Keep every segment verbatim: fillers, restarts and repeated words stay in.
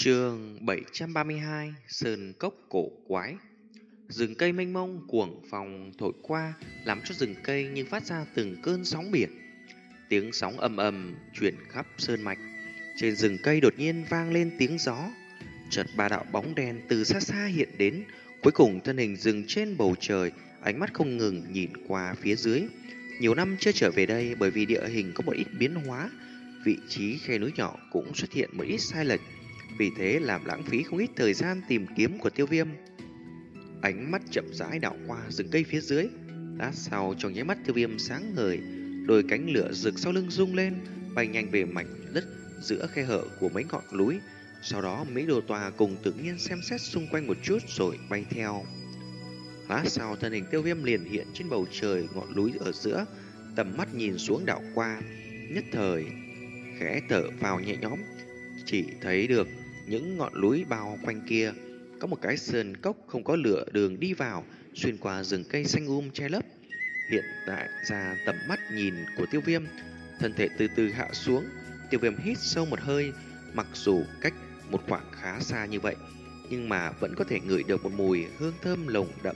Chương bảy trăm ba mươi hai: Sơn cốc cổ quái. Rừng cây mênh mông cuồng phong thổi qua, làm cho rừng cây như phát ra từng cơn sóng biển. Tiếng sóng ầm ầm truyền khắp sơn mạch. Trên rừng cây đột nhiên vang lên tiếng gió. Chợt ba đạo bóng đen từ xa xa hiện đến, cuối cùng thân hình dừng trên bầu trời, ánh mắt không ngừng nhìn qua phía dưới. Nhiều năm chưa trở về đây bởi vì địa hình có một ít biến hóa, vị trí khe núi nhỏ cũng xuất hiện một ít sai lệch. Vì thế làm lãng phí không ít thời gian tìm kiếm của Tiêu Viêm. Ánh mắt chậm rãi đảo qua rừng cây phía dưới. Lát sau trong nháy mắt Tiêu Viêm sáng ngời, đôi cánh lửa rực sau lưng rung lên, bay nhanh về mảnh đất giữa khe hở của mấy ngọn núi. Sau đó Mỹ Đồ Tòa cùng tự nhiên xem xét xung quanh một chút rồi bay theo. Lát sau thân hình Tiêu Viêm liền hiện trên bầu trời ngọn núi ở giữa, tầm mắt nhìn xuống đảo qua, nhất thời khẽ thở vào nhẹ nhõm. Chỉ thấy được những ngọn núi bao quanh kia có một cái sơn cốc không có lửa đường đi vào, xuyên qua rừng cây xanh um che lấp. Hiện tại ra tầm mắt nhìn của Tiêu Viêm, thân thể từ từ hạ xuống. Tiêu Viêm hít sâu một hơi, mặc dù cách một khoảng khá xa như vậy, nhưng mà vẫn có thể ngửi được một mùi hương thơm nồng đậm.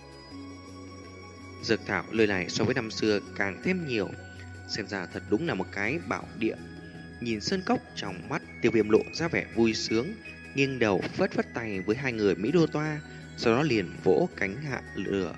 Dược thảo nơi này so với năm xưa càng thêm nhiều, xem ra thật đúng là một cái bảo địa. Nhìn sơn cốc trong mắt Tiêu Viêm lộ ra vẻ vui sướng, nghiêng đầu phất phất tay với hai người Mỹ Đô Toa, sau đó liền vỗ cánh hạ lửa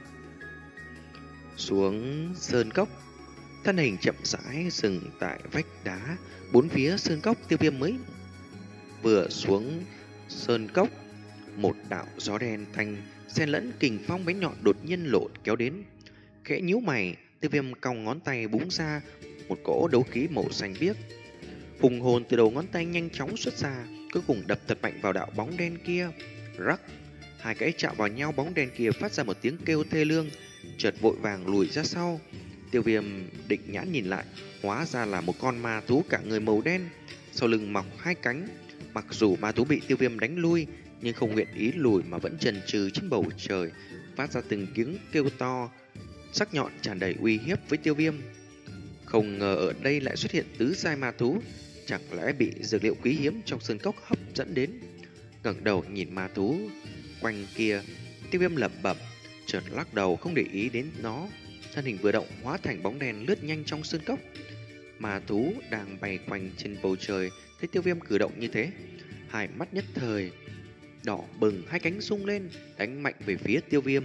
xuống sơn cốc. Thân hình chậm rãi dừng tại vách đá bốn phía sơn cốc. Tiêu Viêm mới vừa xuống sơn cốc, một đạo gió đen thanh xen lẫn kình phong bén nhọn đột nhiên lộ kéo đến. Khẽ nhíu mày, Tiêu Viêm cong ngón tay búng ra một cỗ đấu khí màu xanh biếc. Hùng hồn từ đầu ngón tay nhanh chóng xuất ra, cuối cùng đập thật mạnh vào đạo bóng đen kia. Rắc, hai cái chạm vào nhau, bóng đen kia phát ra một tiếng kêu thê lương, chợt vội vàng lùi ra sau. Tiêu Viêm định nhãn nhìn lại, hóa ra là một con ma thú cả người màu đen, sau lưng mọc hai cánh. Mặc dù ma thú bị Tiêu Viêm đánh lui, nhưng không nguyện ý lùi mà vẫn chần chừ trên bầu trời, phát ra từng tiếng kêu to, sắc nhọn tràn đầy uy hiếp với Tiêu Viêm. Không ngờ ở đây lại xuất hiện tứ giai ma thú, chẳng lẽ bị dược liệu quý hiếm trong sơn cốc hấp dẫn đến. Ngẩng đầu nhìn ma thú quanh kia, Tiêu Viêm lẩm bẩm, chợt lắc đầu không để ý đến nó. Thân hình vừa động hóa thành bóng đen lướt nhanh trong sơn cốc. Ma thú đang bay quanh trên bầu trời thấy Tiêu Viêm cử động như thế, hai mắt nhất thời đỏ bừng, hai cánh rung lên đánh mạnh về phía Tiêu Viêm.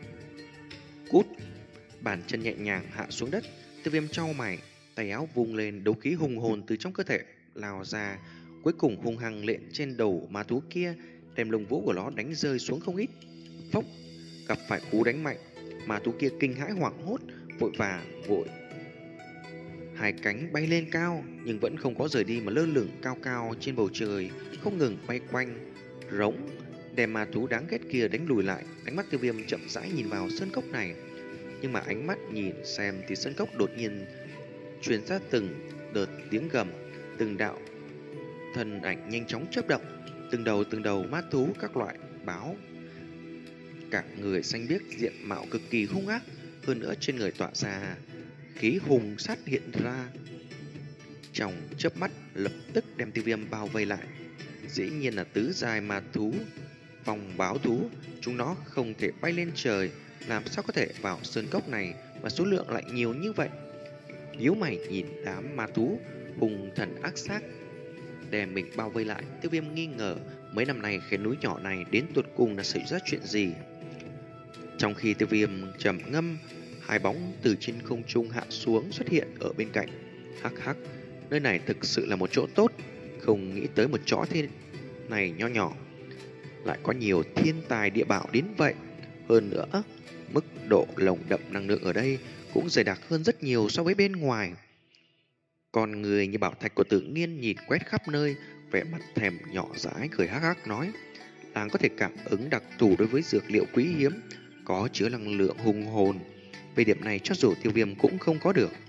Cút! Bàn chân nhẹ nhàng hạ xuống đất. Tiêu Viêm chau mày, tay áo vung lên, đấu khí hùng hồn từ trong cơ thể lao ra, cuối cùng hung hăng lện trên đầu ma thú kia, đem lông vũ của nó đánh rơi xuống không ít. Phốc! Gặp phải cú đánh mạnh, ma thú kia kinh hãi hoảng hốt, vội vàng vội hai cánh bay lên cao, nhưng vẫn không có rời đi mà lơ lửng cao cao trên bầu trời, không ngừng bay quanh, rống đem ma thú đáng ghét kia đánh lùi lại. Ánh mắt Tiêu Viêm chậm rãi nhìn vào sơn cốc này, nhưng mà ánh mắt nhìn xem thì sơn cốc đột nhiên truyền ra từng đợt tiếng gầm, từng đạo thân ảnh nhanh chóng chớp động, từng đầu từng đầu ma thú các loại báo, cả người xanh biếc, diện mạo cực kỳ hung ác, hơn nữa trên người tỏa ra khí hùng sát hiện ra. Trong chớp mắt lập tức đem Tiêu Viêm bao vây lại. Dĩ nhiên là tứ giai ma thú, vòng báo thú, chúng nó không thể bay lên trời, làm sao có thể vào sơn cốc này mà số lượng lại nhiều như vậy. Nhíu mày nhìn đám ma thú hung thần ác sát đem mình bao vây lại, Tiêu Viêm nghi ngờ mấy năm nay khe núi nhỏ này đến tột cùng là xảy ra chuyện gì. Trong khi Tiêu Viêm trầm ngâm, hai bóng từ trên không trung hạ xuống xuất hiện ở bên cạnh. Hắc hắc, nơi này thực sự là một chỗ tốt, không nghĩ tới một chỗ thế này nho nhỏ lại có nhiều thiên tài địa bảo đến vậy. Hơn nữa, mức độ lồng đậm năng lượng ở đây cũng dày đặc hơn rất nhiều so với bên ngoài. Con người như bảo thạch của Tự Nhiên nhìn quét khắp nơi, vẻ mặt thèm nhỏ dãi cười hắc hắc nói, nàng có thể cảm ứng đặc thù đối với dược liệu quý hiếm, có chứa năng lượng hùng hồn. Về điểm này cho dù Tiêu Viêm cũng không có được.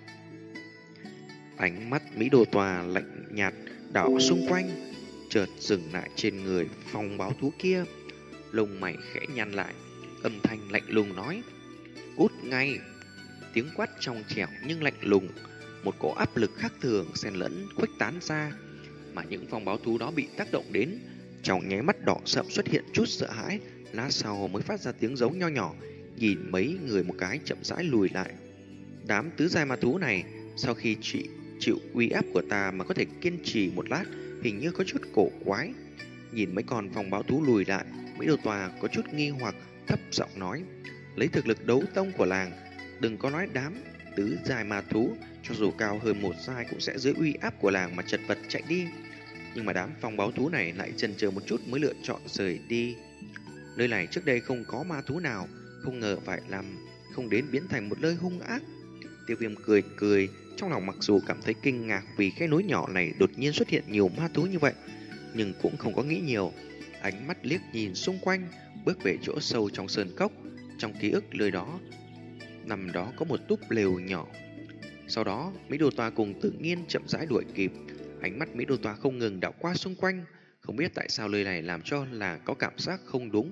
Ánh mắt Mỹ Đồ Tòa lạnh nhạt đảo xung quanh, chợt dừng lại trên người phong báo thú kia. Lông mày khẽ nhăn lại, âm thanh lạnh lùng nói, cút ngay. Tiếng quát trong trẻo nhưng lạnh lùng, một cỗ áp lực khác thường xen lẫn khuếch tán ra, mà những phong báo thú đó bị tác động đến, Trong nháy mắt đỏ sậm xuất hiện chút sợ hãi, lát sau mới phát ra tiếng giống nho nhỏ, nhìn mấy người một cái chậm rãi lùi lại. Đám tứ giai ma thú này, sau khi chị chịu uy áp của ta mà có thể kiên trì một lát, hình như có chút cổ quái. Nhìn mấy con phong báo thú lùi lại, Mỹ Đồ Tòa có chút nghi hoặc, thấp giọng nói: lấy thực lực đấu tông của làng, đừng có nói đám tứ giai ma thú, cho dù cao hơn một giai cũng sẽ dưới uy áp của làng mà chật vật chạy đi. Nhưng mà đám phong báo thú này lại chần chờ một chút mới lựa chọn rời đi. Nơi này trước đây không có ma thú nào, không ngờ phải làm không đến biến thành một nơi hung ác. Tiêu Viêm cười cười, trong lòng mặc dù cảm thấy kinh ngạc vì cái núi nhỏ này đột nhiên xuất hiện nhiều ma thú như vậy, nhưng cũng không có nghĩ nhiều. Ánh mắt liếc nhìn xung quanh, bước về chỗ sâu trong sơn cốc. Trong ký ức nơi đó, nằm đó có một túp lều nhỏ. Sau đó, Mỹ Đồ Tòa cùng Tự Nhiên chậm rãi đuổi kịp. Ánh mắt Mỹ Đồ Tòa không ngừng đảo qua xung quanh, không biết tại sao lời này làm cho là có cảm giác không đúng.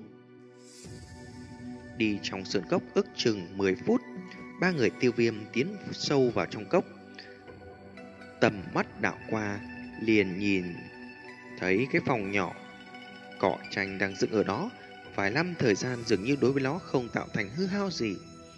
Đi trong sơn cốc ước chừng mười phút, ba người Tiêu Viêm tiến sâu vào trong cốc. Tầm mắt đảo qua, liền nhìn thấy cái phòng nhỏ, cỏ tranh đang dựng ở đó. Vài năm thời gian dường như đối với nó không tạo thành hư hao gì.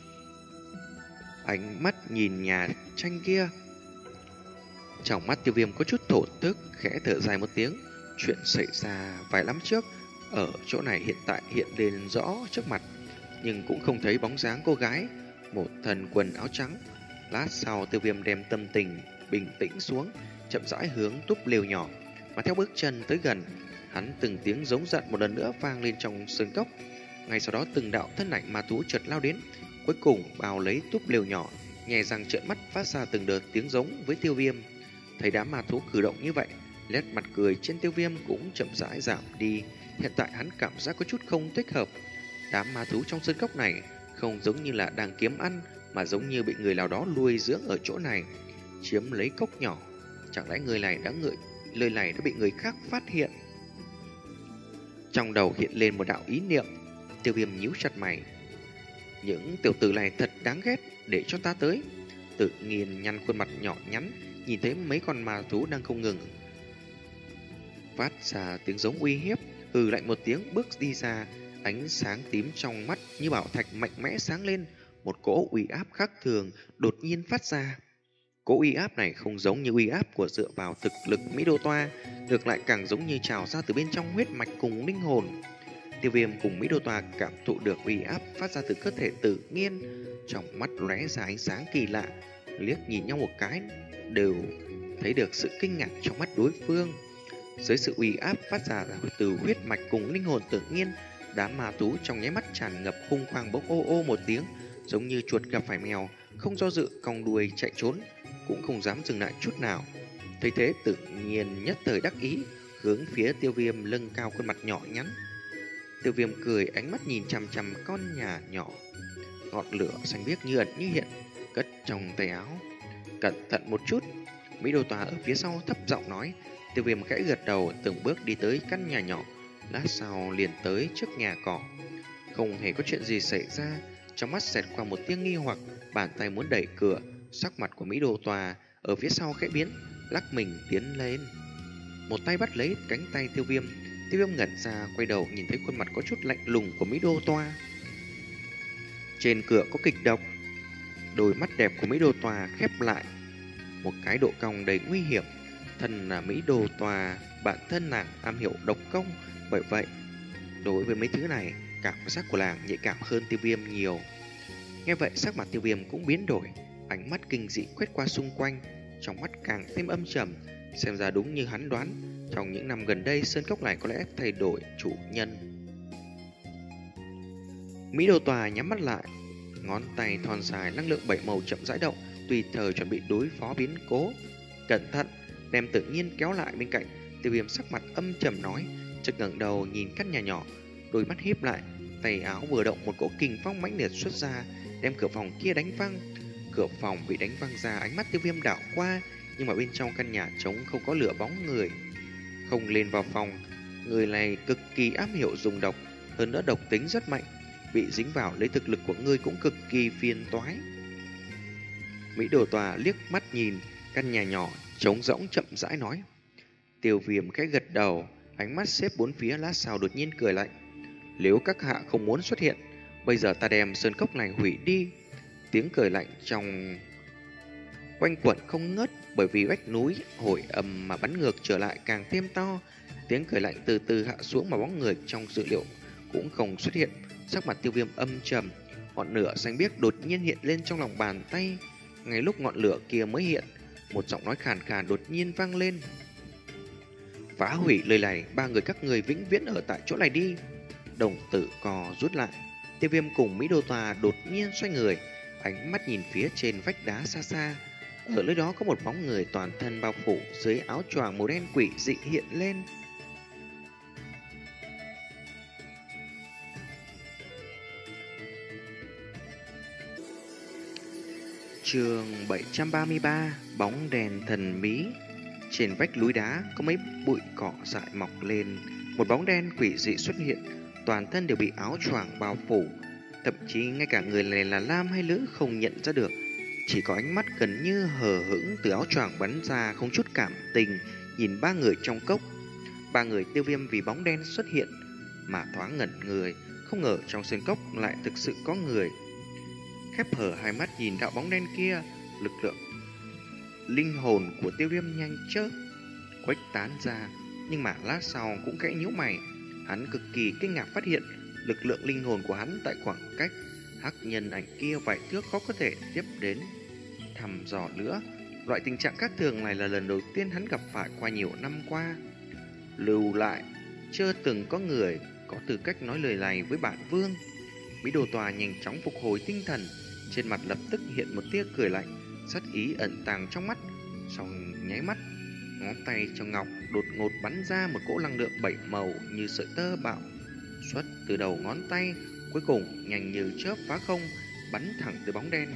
Ánh mắt nhìn nhà tranh kia, trong mắt Tiêu Viêm có chút thổ tức, khẽ thở dài một tiếng. Chuyện xảy ra vài năm trước ở chỗ này hiện tại hiện lên rõ trước mặt, nhưng cũng không thấy bóng dáng cô gái, một thần quần áo trắng. Lát sau, Tiêu Viêm đem tâm tình bình tĩnh xuống, chậm rãi hướng túp lều nhỏ, mà theo bước chân tới gần, hắn từng tiếng giống giận một lần nữa vang lên trong sơn cốc. Ngay sau đó từng đạo thân ảnh ma thú chợt lao đến, cuối cùng bao lấy túp lều nhỏ, nhè răng trợn mắt phát ra từng đợt tiếng giống với Tiêu Viêm. Thấy đám ma thú cử động như vậy, nét mặt cười trên Tiêu Viêm cũng chậm rãi giảm đi. Hiện tại hắn cảm giác có chút không thích hợp. Đám ma thú trong sơn cốc này không giống như là đang kiếm ăn, mà giống như bị người nào đó nuôi dưỡng ở chỗ này, chiếm lấy cốc nhỏ. Chẳng lẽ người này đã ngợi lời này đã bị người khác phát hiện? Trong đầu hiện lên một đạo ý niệm. Tiêu Viêm nhíu chặt mày. Những tiểu tử này thật đáng ghét, để cho ta tới. Tự nhiên nhăn khuôn mặt nhỏ nhắn, nhìn thấy mấy con ma thú đang không ngừng phát ra tiếng giống uy hiếp, hừ lạnh một tiếng bước đi ra. Ánh sáng tím trong mắt như bảo thạch mạnh mẽ sáng lên, một cỗ uy áp khác thường đột nhiên phát ra. Cỗ uy áp này không giống như uy áp của dựa vào thực lực Mỹ Đô Toa, ngược lại càng giống như trào ra từ bên trong huyết mạch cùng linh hồn. Tiêu Viêm cùng Mỹ Đô Toa cảm thụ được uy áp phát ra từ cơ thể Tự Nhiên, trong mắt lóe ra ánh sáng kỳ lạ, liếc nhìn nhau một cái đều thấy được sự kinh ngạc trong mắt đối phương. Dưới sự uy áp phát ra từ huyết mạch cùng linh hồn Tự Nhiên, đám ma thú trong nháy mắt tràn ngập hung quang bốc ô ô một tiếng, giống như chuột gặp phải mèo, không do dự cong đuôi chạy trốn, cũng không dám dừng lại chút nào. Thấy thế, Tự Nhiên nhất thời đắc ý, hướng phía Tiêu Viêm lưng cao khuôn mặt nhỏ nhắn. Tiêu Viêm cười, ánh mắt nhìn chằm chằm con nhà nhỏ, ngọn lửa xanh biếc như ẩn như hiện, cất trong tay áo. Cẩn thận một chút. Mỹ Đô Tòa ở phía sau thấp giọng nói. Tiêu Viêm khẽ gật đầu, từng bước đi tới căn nhà nhỏ, lát sau liền tới trước nhà cỏ. Không hề có chuyện gì xảy ra, trong mắt xẹt qua một tia nghi hoặc, bàn tay muốn đẩy cửa. Sắc mặt của Mỹ Đô Tòa ở phía sau khẽ biến, lắc mình tiến lên, một tay bắt lấy cánh tay Tiêu Viêm. Tiêu Viêm ngẩn ra, quay đầu nhìn thấy khuôn mặt có chút lạnh lùng của Mỹ Đô Tòa. Trên cửa có kịch độc. Đôi mắt đẹp của Mỹ Đô Tòa khép lại, một cái độ cong đầy nguy hiểm. Thân là Mỹ Đô Tòa, bản thân nàng am hiểu độc công, bởi vậy đối với mấy thứ này, cảm giác của nàng nhạy cảm hơn Tiêu Viêm nhiều. Nghe vậy, sắc mặt Tiêu Viêm cũng biến đổi, ánh mắt kinh dị quét qua xung quanh, trong mắt càng thêm âm trầm. Xem ra đúng như hắn đoán, trong những năm gần đây sơn cốc này có lẽ thay đổi chủ nhân. Mỹ Đô Tòa nhắm mắt lại, ngón tay thon dài năng lượng bảy màu chậm rãi động, tùy thời chuẩn bị đối phó biến cố. Cẩn thận, đem Tự Nhiên kéo lại bên cạnh. Tiêu Viêm sắc mặt âm trầm nói, chợt ngẩng đầu nhìn căn nhà nhỏ, đôi mắt híp lại, tay áo vừa động, một cỗ kình phong mãnh liệt xuất ra, đem cửa phòng kia đánh văng. Cửa phòng bị đánh văng ra, ánh mắt Tiêu Viêm đảo qua, nhưng mà bên trong căn nhà trống không có lửa bóng người. Không lên vào phòng, người này cực kỳ am hiểu dùng độc, hơn nữa độc tính rất mạnh, bị dính vào lấy thực lực của ngươi cũng cực kỳ phiền toái. Mỹ Đồ Tòa liếc mắt nhìn căn nhà nhỏ trống rỗng chậm rãi nói. Tiêu Viêm khẽ gật đầu, ánh mắt xếp bốn phía lát sau đột nhiên cười lạnh. Nếu các hạ không muốn xuất hiện, bây giờ ta đem sơn cốc này hủy đi. Tiếng cười lạnh trong quanh quẩn không ngớt, bởi vì vách núi hồi âm mà bắn ngược trở lại càng thêm to. Tiếng cười lạnh từ từ hạ xuống mà bóng người trong dự liệu cũng không xuất hiện. Sắc mặt Tiêu Viêm âm trầm, ngọn lửa xanh biếc đột nhiên hiện lên trong lòng bàn tay. Ngay lúc ngọn lửa kia mới hiện, một giọng nói khàn khàn đột nhiên vang lên. Phá hủy lời này, ba người các người vĩnh viễn ở tại chỗ này đi. Đồng tử cò rút lại. Tiêu Viêm cùng Mỹ Đô Tòa đột nhiên xoay người, ánh mắt nhìn phía trên vách đá xa xa. Ở nơi đó có một bóng người toàn thân bao phủ dưới áo choàng màu đen quỷ dị hiện lên. Chương bảy trăm ba mươi ba. Bóng đèn thần bí. Trên vách núi đá có mấy bụi cỏ dại mọc lên, một bóng đen quỷ dị xuất hiện, toàn thân đều bị áo choàng bao phủ, thậm chí ngay cả người này là nam hay nữ không nhận ra được. Chỉ có ánh mắt gần như hờ hững từ áo choàng bắn ra, không chút cảm tình nhìn ba người trong cốc. Ba người Tiêu Viêm vì bóng đen xuất hiện mà thoáng ngẩn người, không ngờ trong sơn cốc lại thực sự có người. Khép hở hai mắt nhìn đạo bóng đen kia, lực lượng linh hồn của Tiêu Viêm nhanh chớp khuếch tán ra, nhưng mà lát sau cũng khẽ nhíu mày. Hắn cực kỳ kinh ngạc phát hiện lực lượng linh hồn của hắn tại khoảng cách hắc nhân ảnh kia vài thước khó có thể tiếp đến thăm dò nữa. Loại tình trạng khác thường này là lần đầu tiên hắn gặp phải qua nhiều năm qua. Lưu lại, chưa từng có người có tư cách nói lời này với bản vương. Mỹ Đồ Tòa nhanh chóng phục hồi tinh thần, trên mặt lập tức hiện một tia cười lạnh, sát ý ẩn tàng trong mắt. Sau nháy mắt, ngón tay trong ngọc đột ngột bắn ra một cỗ năng lượng bảy màu như sợi tơ bạo xuất từ đầu ngón tay, cuối cùng nhanh như chớp phá không, bắn thẳng tới bóng đen.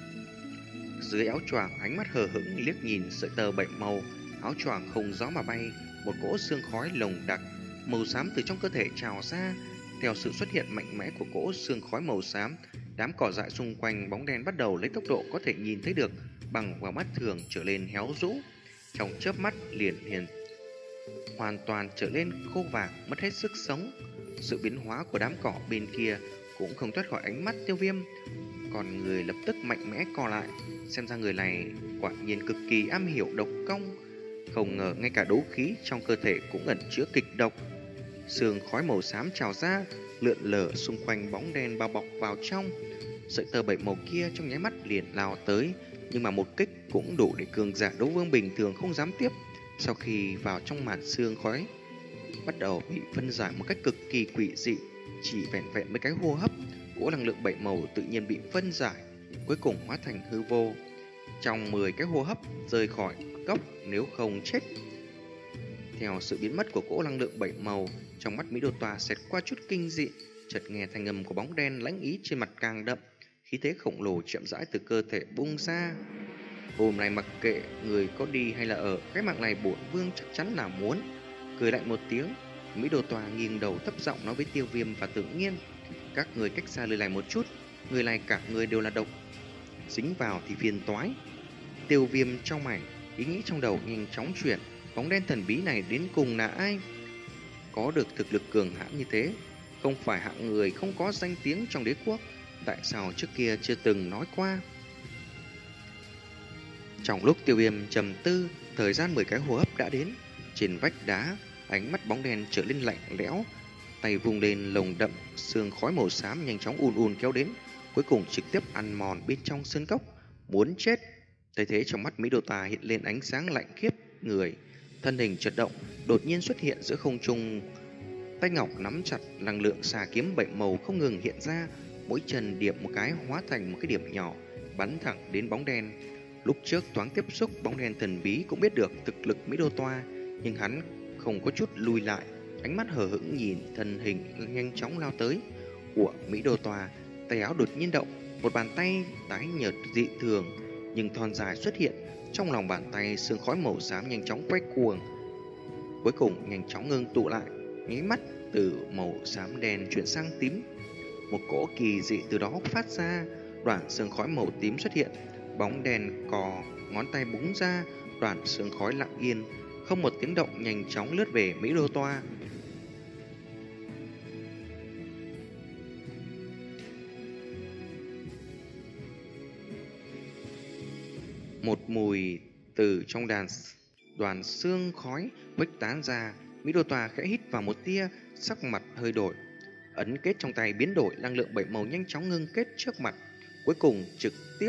Dưới áo choàng, ánh mắt hờ hững liếc nhìn sợi tơ bảy màu, áo choàng không gió mà bay, một cỗ xương khói lồng đặc màu xám từ trong cơ thể trào ra. Theo sự xuất hiện mạnh mẽ của cỗ xương khói màu xám, đám cỏ dại xung quanh bóng đen bắt đầu lấy tốc độ có thể nhìn thấy được bằng vào mắt thường trở lên héo rũ, trong chớp mắt liền liền hoàn toàn trở lên khô vàng, mất hết sức sống. Sự biến hóa của đám cỏ bên kia cũng không thoát khỏi ánh mắt Tiêu Viêm, còn người lập tức mạnh mẽ co lại. Xem ra người này quả nhiên cực kỳ am hiểu độc công, không ngờ ngay cả đấu khí trong cơ thể cũng ẩn chứa kịch độc. Sương khói màu xám trào ra, lượn lờ xung quanh bóng đen bao bọc vào trong. Sợi tơ bảy màu kia trong nháy mắt liền lao tới, nhưng mà một kích cũng đủ để cường giả đấu vương bình thường không dám tiếp. Sau khi vào trong màn sương khói, bắt đầu bị phân giải một cách cực kỳ quỷ dị. Chỉ vẹn vẹn mấy cái hô hấp, cỗ năng lượng bảy màu tự nhiên bị phân giải, cuối cùng hóa thành hư vô. Trong mười cái hô hấp rời khỏi cốc, nếu không chết. Theo sự biến mất của cỗ năng lượng bảy màu, trong mắt Mỹ Đô Tòa xẹt qua chút kinh dị, chợt nghe thanh âm của bóng đen lãnh ý trên mặt càng đậm, khí thế khổng lồ chậm rãi từ cơ thể bung ra. Hôm nay mặc kệ người có đi hay là ở, cái mạng này bổn vương chắc chắn là muốn. Cười lạnh một tiếng, Mỹ Đô Tòa nghiêng đầu thấp giọng nói với Tiêu Viêm và Tự Nhiên: các người cách xa lời này một chút, người này cả người đều là độc, dính vào thì phiền toái. Tiêu Viêm trong mày, ý nghĩ trong đầu nhanh chóng chuyển, bóng đen thần bí này đến cùng là ai? Có được thực lực cường hãn như thế, không phải hạng người không có danh tiếng trong đế quốc, tại sao trước kia chưa từng nói qua? Trong lúc Tiêu Viêm trầm tư, thời gian mười cái hô hấp đã đến. Trên vách đá, ánh mắt bóng đen trở lên lạnh lẽo, tay vung lên lồng đậm, sương khói màu xám nhanh chóng ùn ùn kéo đến, cuối cùng trực tiếp ăn mòn bên trong sơn cốc. Muốn chết! Thấy thế trong mắt Mỹ Đô Tà hiện lên ánh sáng lạnh khiếp người, thân hình chợt động, đột nhiên xuất hiện giữa không trung. Tay ngọc nắm chặt, năng lượng xà kiếm bảy màu không ngừng hiện ra, mỗi chân điệp một cái hóa thành một cái điểm nhỏ, bắn thẳng đến bóng đen. Lúc trước thoáng tiếp xúc, bóng đen thần bí cũng biết được thực lực Mỹ Đô Toa, nhưng hắn không có chút lùi lại, ánh mắt hờ hững nhìn thân hình nhanh chóng lao tới của Mỹ Đô Toa. Tay áo đột nhiên động, một bàn tay tái nhợt dị thường nhưng thon dài xuất hiện, trong lòng bàn tay sương khói màu xám nhanh chóng quay cuồng, cuối cùng nhanh chóng ngưng tụ lại, nháy mắt từ màu xám đen chuyển sang tím. Một cỗ kỳ dị từ đó phát ra, đoàn sương khói màu tím xuất hiện, bóng đèn cò ngón tay búng ra, đoàn sương khói lặng yên không một tiếng động nhanh chóng lướt về Mỹ Đô Toa. Một mùi từ trong đàn đoàn xương khói khuếch tán ra. Mỹ Đô Toa khẽ hít vào một tia, sắc mặt hơi đổi. Ấn kết trong tay biến đổi, năng lượng bảy màu nhanh chóng ngưng kết trước mặt, cuối cùng trực tiếp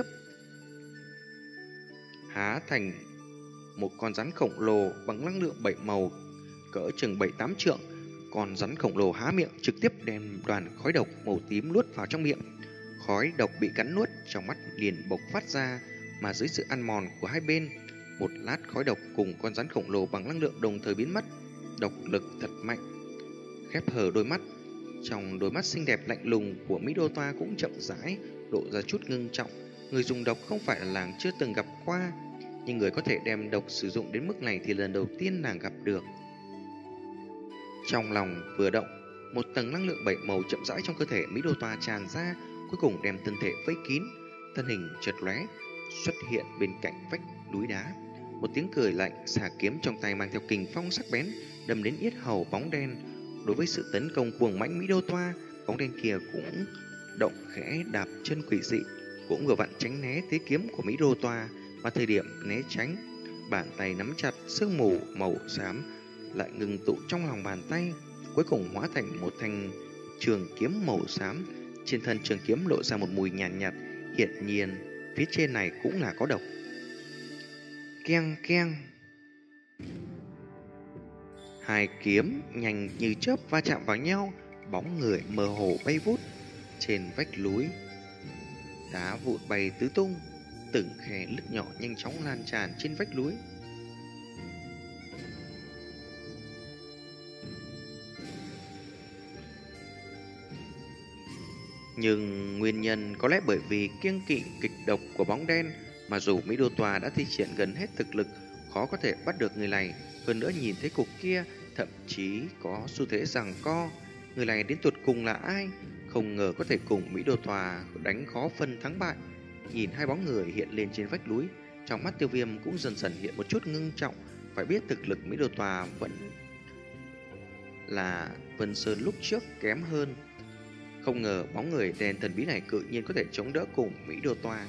há thành một con rắn khổng lồ bằng năng lượng bảy màu cỡ chừng bảy tám trượng. Con rắn khổng lồ há miệng trực tiếp đem đoàn khói độc màu tím nuốt vào trong miệng. Khói độc bị cắn nuốt, trong mắt liền bộc phát ra, mà dưới sự ăn mòn của hai bên, một lát khói độc cùng con rắn khổng lồ bằng năng lượng đồng thời biến mất. Độc lực thật mạnh. Khép hờ đôi mắt, trong đôi mắt xinh đẹp lạnh lùng của Mỹ Đô Toa cũng chậm rãi lộ ra chút ngưng trọng. Người dùng độc không phải là nàng chưa từng gặp qua, nhưng người có thể đem độc sử dụng đến mức này thì lần đầu tiên nàng gặp được. Trong lòng vừa động, một tầng năng lượng bảy màu chậm rãi trong cơ thể Mỹ Đô Toa tràn ra, cuối cùng đem thân thể vây kín. Thân hình chợt lóe xuất hiện bên cạnh vách núi đá. Một tiếng cười lạnh, xà kiếm trong tay mang theo kình phong sắc bén đâm đến yết hầu bóng đen. Đối với sự tấn công cuồng mãnh Mỹ Đô Toa, bóng đen kia cũng động khẽ đạp chân quỷ dị, cũng vừa vặn tránh né thế kiếm của Mỹ Đô Toa. Mà thời điểm né tránh, bàn tay nắm chặt sương mù màu xám lại ngừng tụ trong lòng bàn tay, cuối cùng hóa thành một thanh trường kiếm màu xám. Trên thân trường kiếm lộ ra một mùi nhàn nhạt, nhạt, hiển nhiên phía trên này cũng là có độc. Keng keng. Hai kiếm nhanh như chớp va chạm vào nhau, bóng người mơ hồ bay vút trên vách núi. Đá vụn bay tứ tung, từng khe lứt nhỏ nhanh chóng lan tràn trên vách núi. Nhưng nguyên nhân có lẽ bởi vì kiêng kỵ kịch độc của bóng đen, mà dù Mỹ Đô Toa đã thi triển gần hết thực lực, khó có thể bắt được người này. Hơn nữa nhìn thấy cục kia, thậm chí có xu thế giằng co. Người này đến tuột cùng là ai? Không ngờ có thể cùng Mỹ Đô Toa đánh khó phân thắng bại. Nhìn hai bóng người hiện lên trên vách núi, trong mắt Tiêu Viêm cũng dần dần hiện một chút ngưng trọng. Phải biết thực lực Mỹ Đô Toa vẫn là Vân Sơn lúc trước kém hơn. Không ngờ bóng người đen thần bí này cự nhiên có thể chống đỡ cùng Mỹ Đô Toa.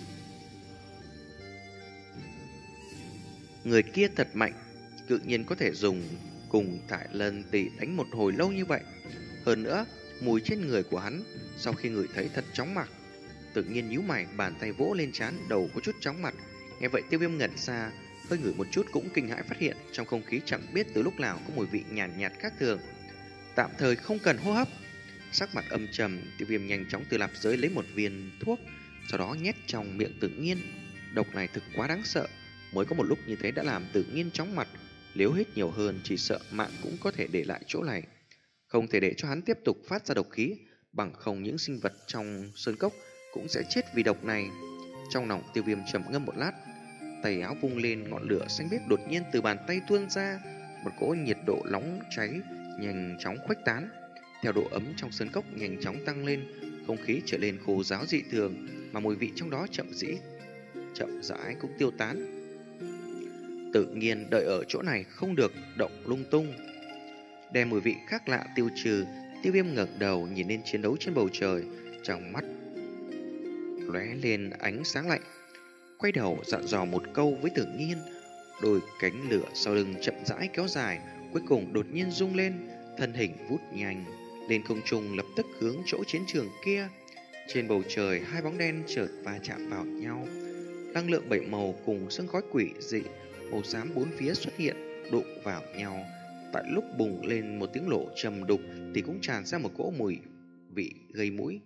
Người kia thật mạnh, cự nhiên có thể dùng cùng Tại Lân Tỷ đánh một hồi lâu như vậy. Hơn nữa, mùi trên người của hắn sau khi ngửi thấy thật chóng mặt. Tự nhiên nhíu mày, bàn tay vỗ lên trán, đầu có chút chóng mặt. Nghe vậy Tiêu Viêm ngẩn ra, hơi ngửi một chút cũng kinh hãi phát hiện trong không khí chẳng biết từ lúc nào có mùi vị nhàn nhạt, nhạt khác thường. Tạm thời không cần hô hấp. Sắc mặt âm trầm, Tiêu Viêm nhanh chóng từ lạp giới lấy một viên thuốc, sau đó nhét trong miệng Tự Nhiên. Độc này thực quá đáng sợ, mới có một lúc như thế đã làm Tự Nhiên chóng mặt. Nếu hít nhiều hơn chỉ sợ mạng cũng có thể để lại chỗ này. Không thể để cho hắn tiếp tục phát ra độc khí, bằng không những sinh vật trong sơn cốc cũng sẽ chết vì độc này. Trong lòng Tiêu Viêm trầm ngâm một lát, tay áo vung lên, ngọn lửa xanh biếc đột nhiên từ bàn tay tuôn ra, một cỗ nhiệt độ nóng cháy nhanh chóng khuếch tán. Theo độ ấm trong sơn cốc nhanh chóng tăng lên, không khí trở nên khô ráo dị thường, mà mùi vị trong đó chậm rãi chậm rãi cũng tiêu tán. Tự Nhiên đợi ở chỗ này không được động lung tung. Đem mùi vị khác lạ tiêu trừ, Tiêu Viêm ngẩng đầu nhìn lên chiến đấu trên bầu trời, trong mắt lóe lên ánh sáng lạnh. Quay đầu dặn dò một câu với Tự Nhiên. Đôi cánh lửa sau lưng chậm rãi kéo dài, cuối cùng đột nhiên rung lên, thân hình vút nhanh lên không trung, lập tức hướng chỗ chiến trường kia. Trên bầu trời, hai bóng đen chợt va chạm vào nhau. Năng lượng bảy màu cùng sương khói quỷ dị màu xám bốn phía xuất hiện, đụng vào nhau. Tại lúc bùng lên một tiếng nổ trầm đục thì cũng tràn ra một cỗ mùi vị gây mũi.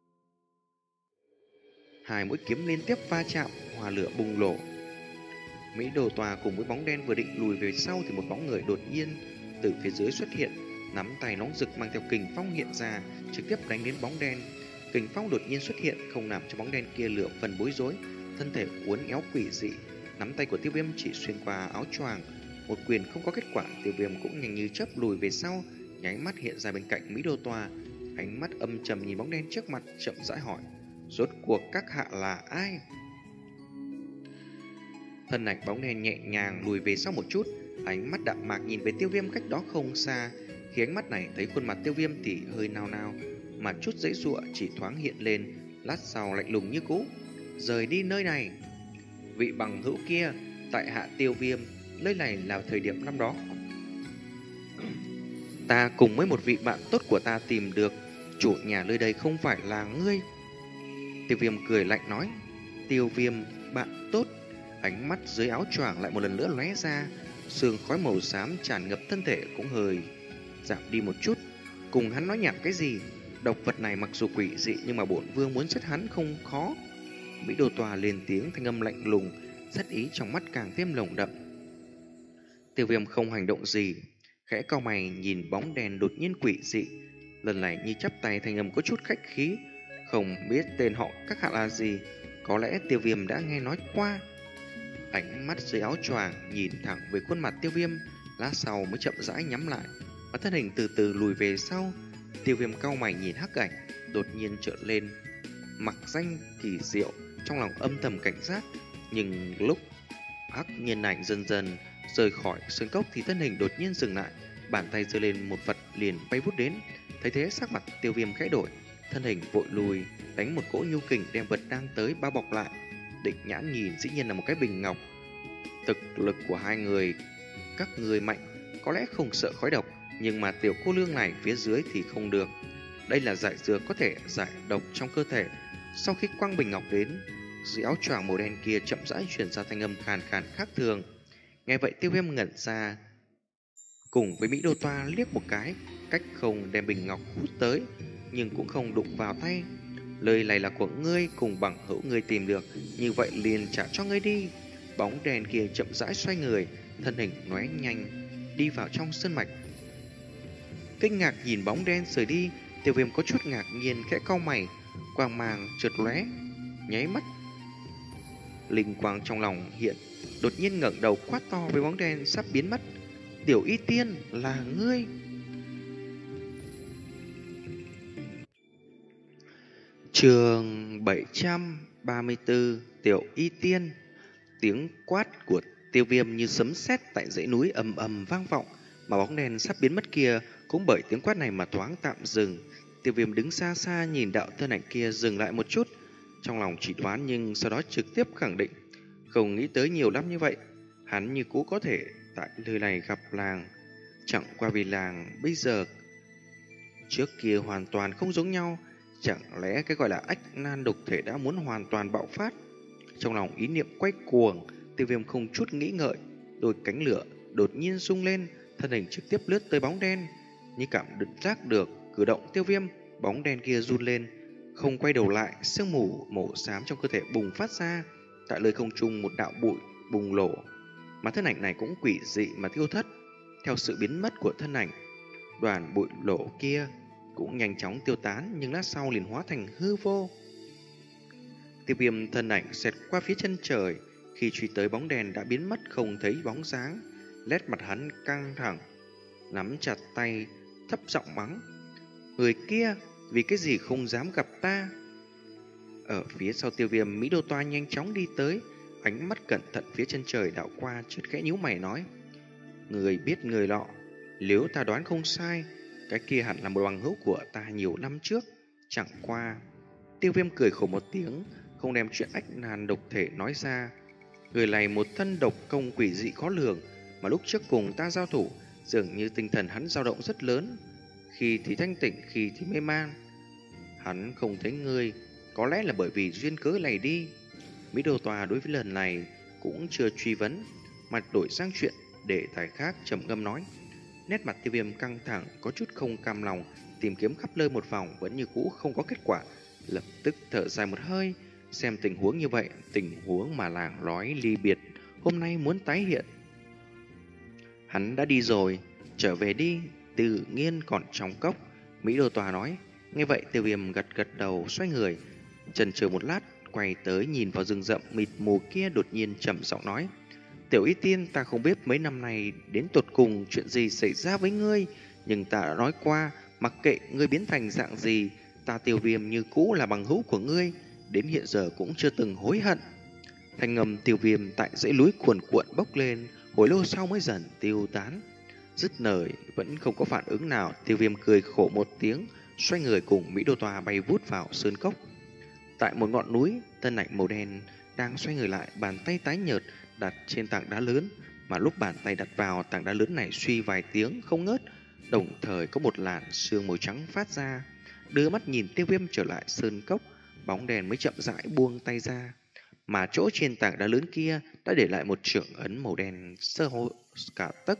Hai mũi kiếm liên tiếp va chạm, hòa lửa bùng nổ. Mỹ Đô Toa cùng với bóng đen vừa định lùi về sau thì một bóng người đột nhiên từ phía dưới xuất hiện, nắm tay nóng rực mang theo kình phong hiện ra, trực tiếp đánh đến bóng đen. Kình phong đột nhiên xuất hiện không làm cho bóng đen kia lửa phần bối rối, thân thể uốn éo quỷ dị. Nắm tay của Tiêu Viêm chỉ xuyên qua áo choàng, một quyền không có kết quả. Tiêu Viêm cũng nhanh như chớp lùi về sau, nháy mắt hiện ra bên cạnh Mỹ Đô Toa, ánh mắt âm trầm nhìn bóng đen trước mặt, chậm rãi hỏi: rốt cuộc các hạ là ai? Thân ảnh bóng đen nhẹ nhàng lùi về sau một chút, Ánh mắt đạm mạc nhìn về Tiêu Viêm cách đó không xa. Khi ánh mắt này thấy khuôn mặt Tiêu Viêm thì hơi nao nao, mà chút giãy giụa chỉ thoáng hiện lên, lát sau lạnh lùng như cũ. Rời đi nơi này. Vị bằng hữu kia, tại hạ Tiêu Viêm, nơi này là thời điểm năm đó ta cùng với một vị bạn tốt của ta tìm được. Chủ nhà nơi đây không phải là ngươi. Tiêu Viêm cười lạnh nói. Tiêu Viêm, bạn tốt. Ánh mắt dưới áo choàng lại một lần nữa lóe ra, sương khói màu xám tràn ngập thân thể cũng hơi giảm đi một chút. Cùng hắn nói nhảm cái gì? Độc vật này mặc dù quỷ dị nhưng mà bổn vương muốn giết hắn không khó. Mỹ Đô Tòa lên tiếng, thanh âm lạnh lùng, rất ý trong mắt càng thêm nồng đậm. Tiêu Viêm không hành động gì, khẽ cau mày nhìn bóng đèn đột nhiên quỷ dị, lần này như chắp tay, thanh âm có chút khách khí. Không biết tên họ các hạ là gì, có lẽ Tiêu Viêm đã nghe nói qua. Ánh mắt dưới áo choàng nhìn thẳng về khuôn mặt Tiêu Viêm, lát sau mới chậm rãi nhắm lại, và thân hình từ từ lùi về sau. Tiêu Viêm cau mày nhìn hắc ảnh đột nhiên trợn lên, mặc danh kỳ diệu, trong lòng âm thầm cảnh giác. Nhưng lúc hắc nhân ảnh dần dần rời khỏi sơn cốc thì thân hình đột nhiên dừng lại, bàn tay giơ lên một vật liền bay vút đến. Thấy thế sắc mặt Tiêu Viêm khẽ đổi, thân hình vội lùi, đánh một cỗ nhu kình đem vật đang tới bao bọc lại. Định nhãn nhìn dĩ nhiên là một cái bình ngọc. Thực lực của hai người, các người mạnh, có lẽ không sợ khói độc, nhưng mà tiểu cô nương này phía dưới thì không được. Đây là giải dược có thể giải độc trong cơ thể. Sau khi quăng bình ngọc đến, dưới áo choàng màu đen kia chậm rãi truyền ra thanh âm khàn khàn khác thường. Nghe vậy Tiêu Viêm ngẩn ra, cùng với Mỹ Đô Toa liếc một cái, cách không đem bình ngọc hút tới, nhưng cũng không đụng vào tay. Lời này là của ngươi, cùng bằng hữu ngươi tìm được, như vậy liền trả cho ngươi đi. Bóng đèn kia chậm rãi xoay người, thân hình lóe nhanh đi vào trong sơn mạch. Kinh ngạc nhìn bóng đen rời đi, Tiêu Viêm có chút ngạc nhiên khẽ cau mày, quang mang chợt lóe, nháy mắt linh quang trong lòng hiện, đột nhiên ngẩng đầu quát to với bóng đen sắp biến mất. Tiểu Y Tiên, là ngươi? Chương bảy trăm ba mươi tư, Tiểu Y Tiên. Tiếng quát của Tiêu Viêm như sấm sét tại dãy núi ầm ầm vang vọng, mà bóng đen sắp biến mất kia cũng bởi tiếng quát này mà thoáng tạm dừng. Tiêu Viêm đứng xa xa nhìn đạo thân ảnh kia dừng lại một chút, trong lòng chỉ đoán nhưng sau đó trực tiếp khẳng định, không nghĩ tới nhiều lắm như vậy. Hắn như cũ có thể tại nơi này gặp làng, chẳng qua vì làng bây giờ trước kia hoàn toàn không giống nhau. Chẳng lẽ cái gọi là ách nan độc thể đã muốn hoàn toàn bạo phát? Trong lòng ý niệm quay cuồng, Tiêu Viêm không chút nghĩ ngợi, đôi cánh lửa đột nhiên rung lên, thân hình trực tiếp lướt tới bóng đen. Như cảm được giác được cử động Tiêu Viêm, bóng đen kia run lên, không quay đầu lại, sương mù màu xám trong cơ thể bùng phát ra. Tại nơi không trung một đạo bụi bùng nổ, mà thân ảnh này cũng quỷ dị mà tiêu thất. Theo sự biến mất của thân ảnh, đoàn bụi nổ kia cũng nhanh chóng tiêu tán, nhưng lát sau liền hóa thành hư vô. Tiêu Viêm thân ảnh xẹt qua phía chân trời, khi truy tới bóng đèn đã biến mất không thấy bóng dáng. Nét mặt hắn căng thẳng, nắm chặt tay, thấp giọng mắng: người kia vì cái gì không dám gặp ta? Ở phía sau Tiêu Viêm, Mỹ Đô Toa nhanh chóng đi tới, ánh mắt cẩn thận phía chân trời đảo qua, chợt khẽ nhíu mày nói: người biết người lọ, nếu ta đoán không sai, cái kia hẳn là một bằng hữu của ta nhiều năm trước. Chẳng qua. Tiêu Viêm cười khổ một tiếng, không đem chuyện ách nan độc thể nói ra. Người này một thân độc công quỷ dị khó lường, mà lúc trước cùng ta giao thủ, dường như tinh thần hắn dao động rất lớn, khi thì thanh tỉnh, khi thì mê man. Hắn không thấy ngươi, có lẽ là bởi vì duyên cớ này đi. Mỹ Đô Tòa đối với lần này cũng chưa truy vấn, mặt đổi sang chuyện để tài khác, trầm ngâm nói. Nét mặt Tiêu Viêm căng thẳng, có chút không cam lòng, tìm kiếm khắp nơi một vòng vẫn như cũ không có kết quả, lập tức thở dài một hơi. Xem tình huống như vậy, tình huống mà làng nói ly biệt hôm nay muốn tái hiện. Hắn đã đi rồi, trở về đi, tự nhiên còn trong cốc. Mỹ Đô Tòa nói. Nghe vậy Tiêu Viêm gật gật đầu, xoay người, chần chừ một lát, quay tới nhìn vào rừng rậm mịt mù kia, đột nhiên trầm giọng nói: Tiểu Y Tiên, ta không biết mấy năm nay đến tột cùng chuyện gì xảy ra với ngươi, nhưng ta đã nói qua, mặc kệ ngươi biến thành dạng gì, ta Tiêu Viêm như cũ là bằng hữu của ngươi, đến hiện giờ cũng chưa từng hối hận. Thanh âm Tiêu Viêm tại dãy núi cuồn cuộn bốc lên, hồi lâu sau mới dần tiêu tán. Dứt lời vẫn không có phản ứng nào, Tiêu Viêm cười khổ một tiếng, xoay người cùng Mỹ Đô Toa bay vút vào sơn cốc. Tại một ngọn núi, thân ảnh màu đen đang xoay người lại, bàn tay tái nhợt đặt trên tảng đá lớn, mà lúc bàn tay đặt vào tảng đá lớn này suy vài tiếng không ngớt, đồng thời có một làn sương màu trắng phát ra. Đưa mắt nhìn Tiêu Viêm trở lại sơn cốc, bóng đèn mới chậm rãi buông tay ra, mà chỗ trên tảng đá lớn kia đã để lại một trưởng ấn màu đen sơ hồ cả tấc.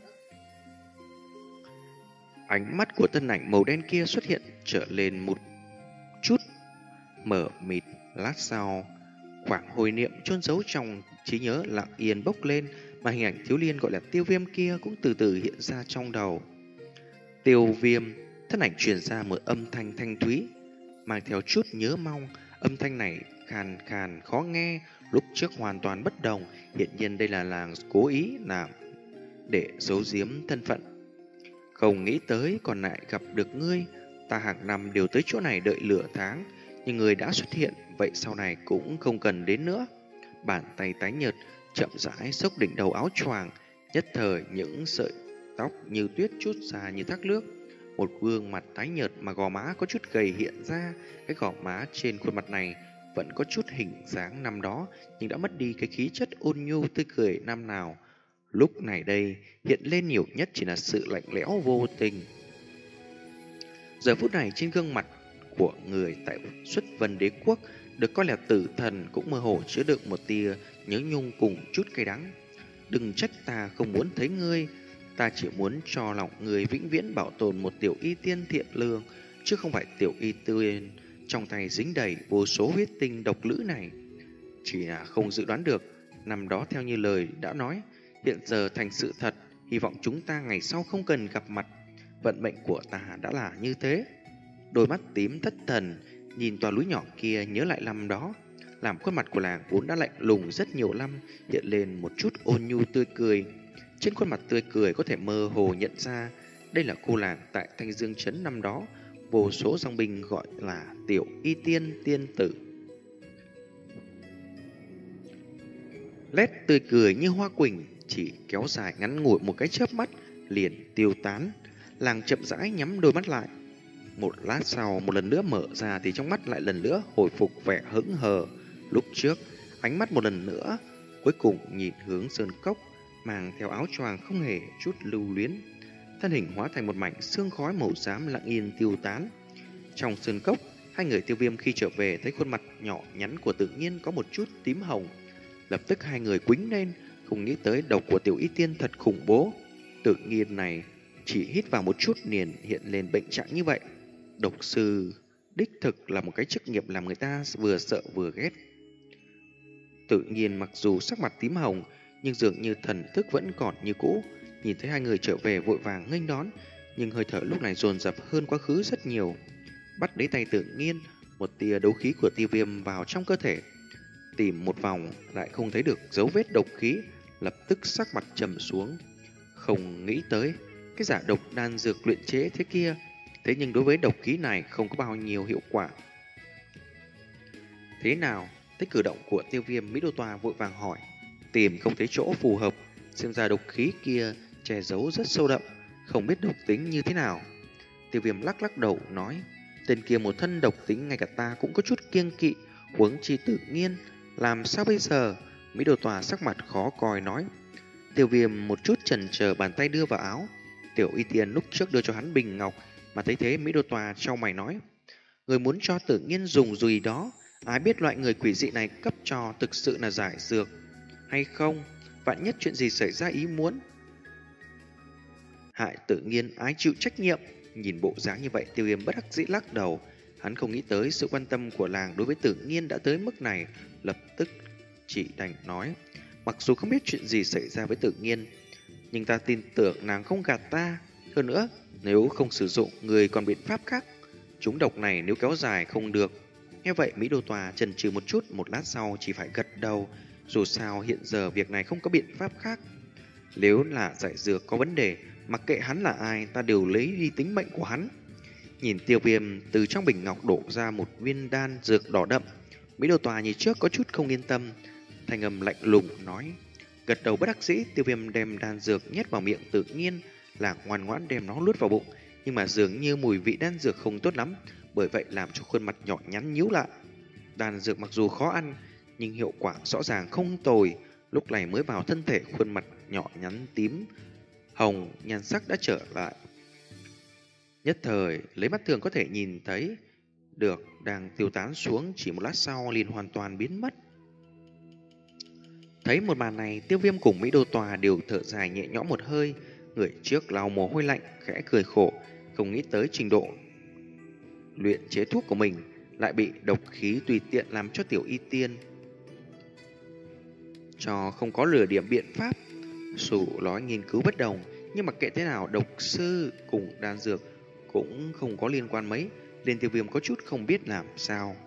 Ánh mắt của thân ảnh màu đen kia xuất hiện trở lên một chút mở mịt, lát sau khoảng hồi niệm chôn giấu trong trí nhớ lặng yên bốc lên, mà hình ảnh thiếu niên gọi là Tiêu Viêm kia cũng từ từ hiện ra trong đầu. Tiêu Viêm, thân ảnh truyền ra một âm thanh thanh thúy, mang theo chút nhớ mong. Âm thanh này khàn khàn khó nghe, lúc trước hoàn toàn bất đồng, hiện nhiên đây là làng cố ý làm để giấu giếm thân phận. Không nghĩ tới còn lại gặp được ngươi, ta hàng năm đều tới chỗ này đợi lửa tháng, nhưng người đã xuất hiện, vậy sau này cũng không cần đến nữa. Bàn tay tái nhợt chậm rãi xốc đỉnh đầu áo choàng, nhất thời những sợi tóc như tuyết chút ra như thác nước. Một gương mặt tái nhợt mà gò má có chút gầy hiện ra, cái gò má trên khuôn mặt này vẫn có chút hình dáng năm đó, nhưng đã mất đi cái khí chất ôn nhu tươi cười năm nào. Lúc này đây, hiện lên nhiều nhất chỉ là sự lạnh lẽo vô tình. Giờ phút này trên gương mặt của người tại Xuất Vân Đế Quốc được coi là tử thần cũng mơ hồ chứa đựng một tia nhớ nhung cùng chút cay đắng. Đừng trách ta không muốn thấy ngươi, ta chỉ muốn cho lòng người vĩnh viễn bảo tồn một tiểu y tiên thiện lương, chứ không phải tiểu y tiên trong tay dính đầy vô số huyết tinh độc lữ này. Chỉ là không dự đoán được, năm đó theo như lời đã nói, hiện giờ thành sự thật, hy vọng chúng ta ngày sau không cần gặp mặt. Vận mệnh của ta đã là như thế. Đôi mắt tím thất thần nhìn tòa núi nhỏ kia, nhớ lại năm đó, làm khuôn mặt của làng vốn đã lạnh lùng rất nhiều năm hiện lên một chút ôn nhu tươi cười. Trên khuôn mặt tươi cười có thể mơ hồ nhận ra đây là cô làng tại Thanh Dương Trấn năm đó, vô số dòng binh gọi là tiểu y tiên tiên tử. Nét tươi cười như hoa quỳnh chỉ kéo dài ngắn ngủi một cái chớp mắt liền tiêu tán. Làng chậm rãi nhắm đôi mắt lại. Một lát sau một lần nữa mở ra thì trong mắt lại lần nữa hồi phục vẻ hững hờ lúc trước. Ánh mắt một lần nữa cuối cùng nhìn hướng sơn cốc, mang theo áo choàng không hề chút lưu luyến. Thân hình hóa thành một mảnh sương khói màu xám lặng yên tiêu tán. Trong sơn cốc, hai người Tiêu Viêm khi trở về thấy khuôn mặt nhỏ nhắn của Tự Nhiên có một chút tím hồng. Lập tức hai người quĩnh lên, không nghĩ tới độc của tiểu y tiên thật khủng bố. Tự Nhiên này chỉ hít vào một chút liền hiện lên bệnh trạng như vậy. Độc sư đích thực là một cái chức nghiệp làm người ta vừa sợ vừa ghét. Tự Nhiên mặc dù sắc mặt tím hồng, nhưng dường như thần thức vẫn còn như cũ. Nhìn thấy hai người trở về vội vàng nghênh đón, nhưng hơi thở lúc này dồn dập hơn quá khứ rất nhiều. Bắt lấy tay Tự Nhiên, một tia đấu khí của Tiêu Viêm vào trong cơ thể. Tìm một vòng lại không thấy được dấu vết độc khí, lập tức sắc mặt trầm xuống. Không nghĩ tới cái giả độc đan dược luyện chế thế kia, thế nhưng đối với độc khí này không có bao nhiêu hiệu quả. Thế nào? Thấy cử động của Tiêu Viêm, Mỹ Đô Toa vội vàng hỏi. Tìm không thấy chỗ phù hợp, xem ra độc khí kia che giấu rất sâu đậm, không biết độc tính như thế nào. Tiêu Viêm lắc lắc đầu nói, tên kia một thân độc tính ngay cả ta cũng có chút kiêng kỵ, huống chi Tự Nhiên, làm sao bây giờ? Mỹ Đô Toa sắc mặt khó coi nói. Tiêu Viêm một chút chần chờ, bàn tay đưa vào áo. Tiểu y tiên lúc trước đưa cho hắn bình ngọc, mà thấy thế Mỹ Đô Toa trao mày nói, người muốn cho Tự Nhiên dùng gì đó, ai biết loại người quỷ dị này cấp cho thực sự là giải dược hay không, vạn nhất chuyện gì xảy ra ý muốn hại Tự Nhiên, ai chịu trách nhiệm. Nhìn bộ dáng như vậy, Tiêu Viêm bất đắc dĩ lắc đầu. Hắn không nghĩ tới sự quan tâm của làng đối với Tự Nhiên đã tới mức này, lập tức chỉ đành nói, mặc dù không biết chuyện gì xảy ra với Tự Nhiên, nhưng ta tin tưởng nàng không gạt ta. Hơn nữa, nếu không sử dụng, người còn biện pháp khác. Chúng độc này nếu kéo dài không được. Nghe vậy Mỹ Đô Toa chần chừ một chút, một lát sau chỉ phải gật đầu. Dù sao hiện giờ việc này không có biện pháp khác. Nếu là giải dược có vấn đề, mặc kệ hắn là ai, ta đều lấy đi tính mệnh của hắn. Nhìn Tiêu Viêm từ trong bình ngọc đổ ra một viên đan dược đỏ đậm, Mỹ Đô Toa như trước có chút không yên tâm, thanh âm lạnh lùng nói, Gật đầu bất đắc dĩ, Tiêu Viêm đem đan dược nhét vào miệng, tự nhiên là ngoan ngoãn đem nó nuốt vào bụng. Nhưng mà dường như mùi vị đan dược không tốt lắm, bởi vậy làm cho khuôn mặt nhỏ nhắn nhíu lại. Đan dược mặc dù khó ăn, nhưng hiệu quả rõ ràng không tồi. Lúc này mới vào thân thể, khuôn mặt nhỏ nhắn tím hồng, nhan sắc đã trở lại. Nhất thời, lấy mắt thường có thể nhìn thấy được đang tiêu tán xuống, chỉ một lát sau liền hoàn toàn biến mất. Thấy một màn này, Tiêu Viêm cùng Mỹ Đô Tòa đều thở dài nhẹ nhõm một hơi. Người trước lau mồ hôi lạnh, khẽ cười khổ, không nghĩ tới trình độ luyện chế thuốc của mình lại bị độc khí tùy tiện làm cho Tiểu Y Tiên cho không có lừa điểm biện pháp. Dù nói nghiên cứu bất đồng, nhưng mà kệ thế nào, độc sư cùng đan dược cũng không có liên quan mấy, nên Tiêu Viêm có chút không biết làm sao.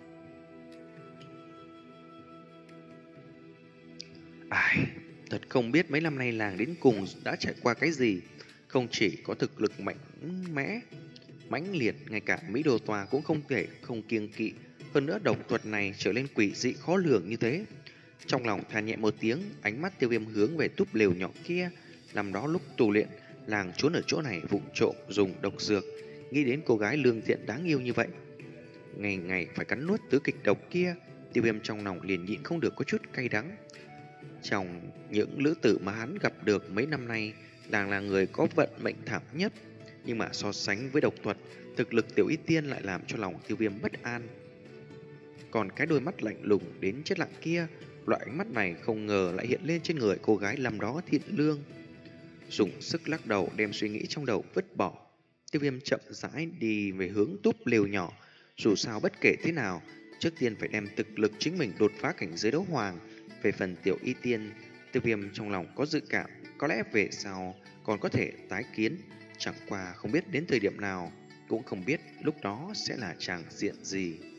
Ai, thật không biết mấy năm nay làng đến cùng đã trải qua cái gì. Không chỉ có thực lực mạnh mẽ, mãnh liệt, ngay cả Mỹ Đồ Tòa cũng không thể không kiêng kỵ. Hơn nữa độc thuật này trở nên quỷ dị khó lường như thế. Trong lòng than nhẹ một tiếng, ánh mắt Tiêu Viêm hướng về túp lều nhỏ kia. Năm đó lúc tu luyện, làng trốn ở chỗ này vụng trộm dùng độc dược. Nghĩ đến cô gái lương thiện đáng yêu như vậy, ngày ngày phải cắn nuốt tứ kịch độc kia, Tiêu Viêm trong lòng liền nhịn không được có chút cay đắng. Trong những lữ tử mà hắn gặp được mấy năm nay, làng là người có vận mệnh thảm nhất. Nhưng mà so sánh với độc thuật, thực lực Tiểu Y Tiên lại làm cho lòng Tiêu Viêm bất an. Còn cái đôi mắt lạnh lùng đến chết lặng kia, loại ánh mắt này không ngờ lại hiện lên trên người cô gái làm đó thiện lương. Dùng sức lắc đầu đem suy nghĩ trong đầu vứt bỏ, Tiêu Viêm chậm rãi đi về hướng túp lều nhỏ. Dù sao bất kể thế nào, trước tiên phải đem thực lực chính mình đột phá cảnh giới đấu hoàng. Về phần Tiểu Y Tiên, Tiêu Viêm trong lòng có dự cảm, có lẽ về sau còn có thể tái kiến. Chẳng qua không biết đến thời điểm nào, cũng không biết lúc đó sẽ là tràng diện gì.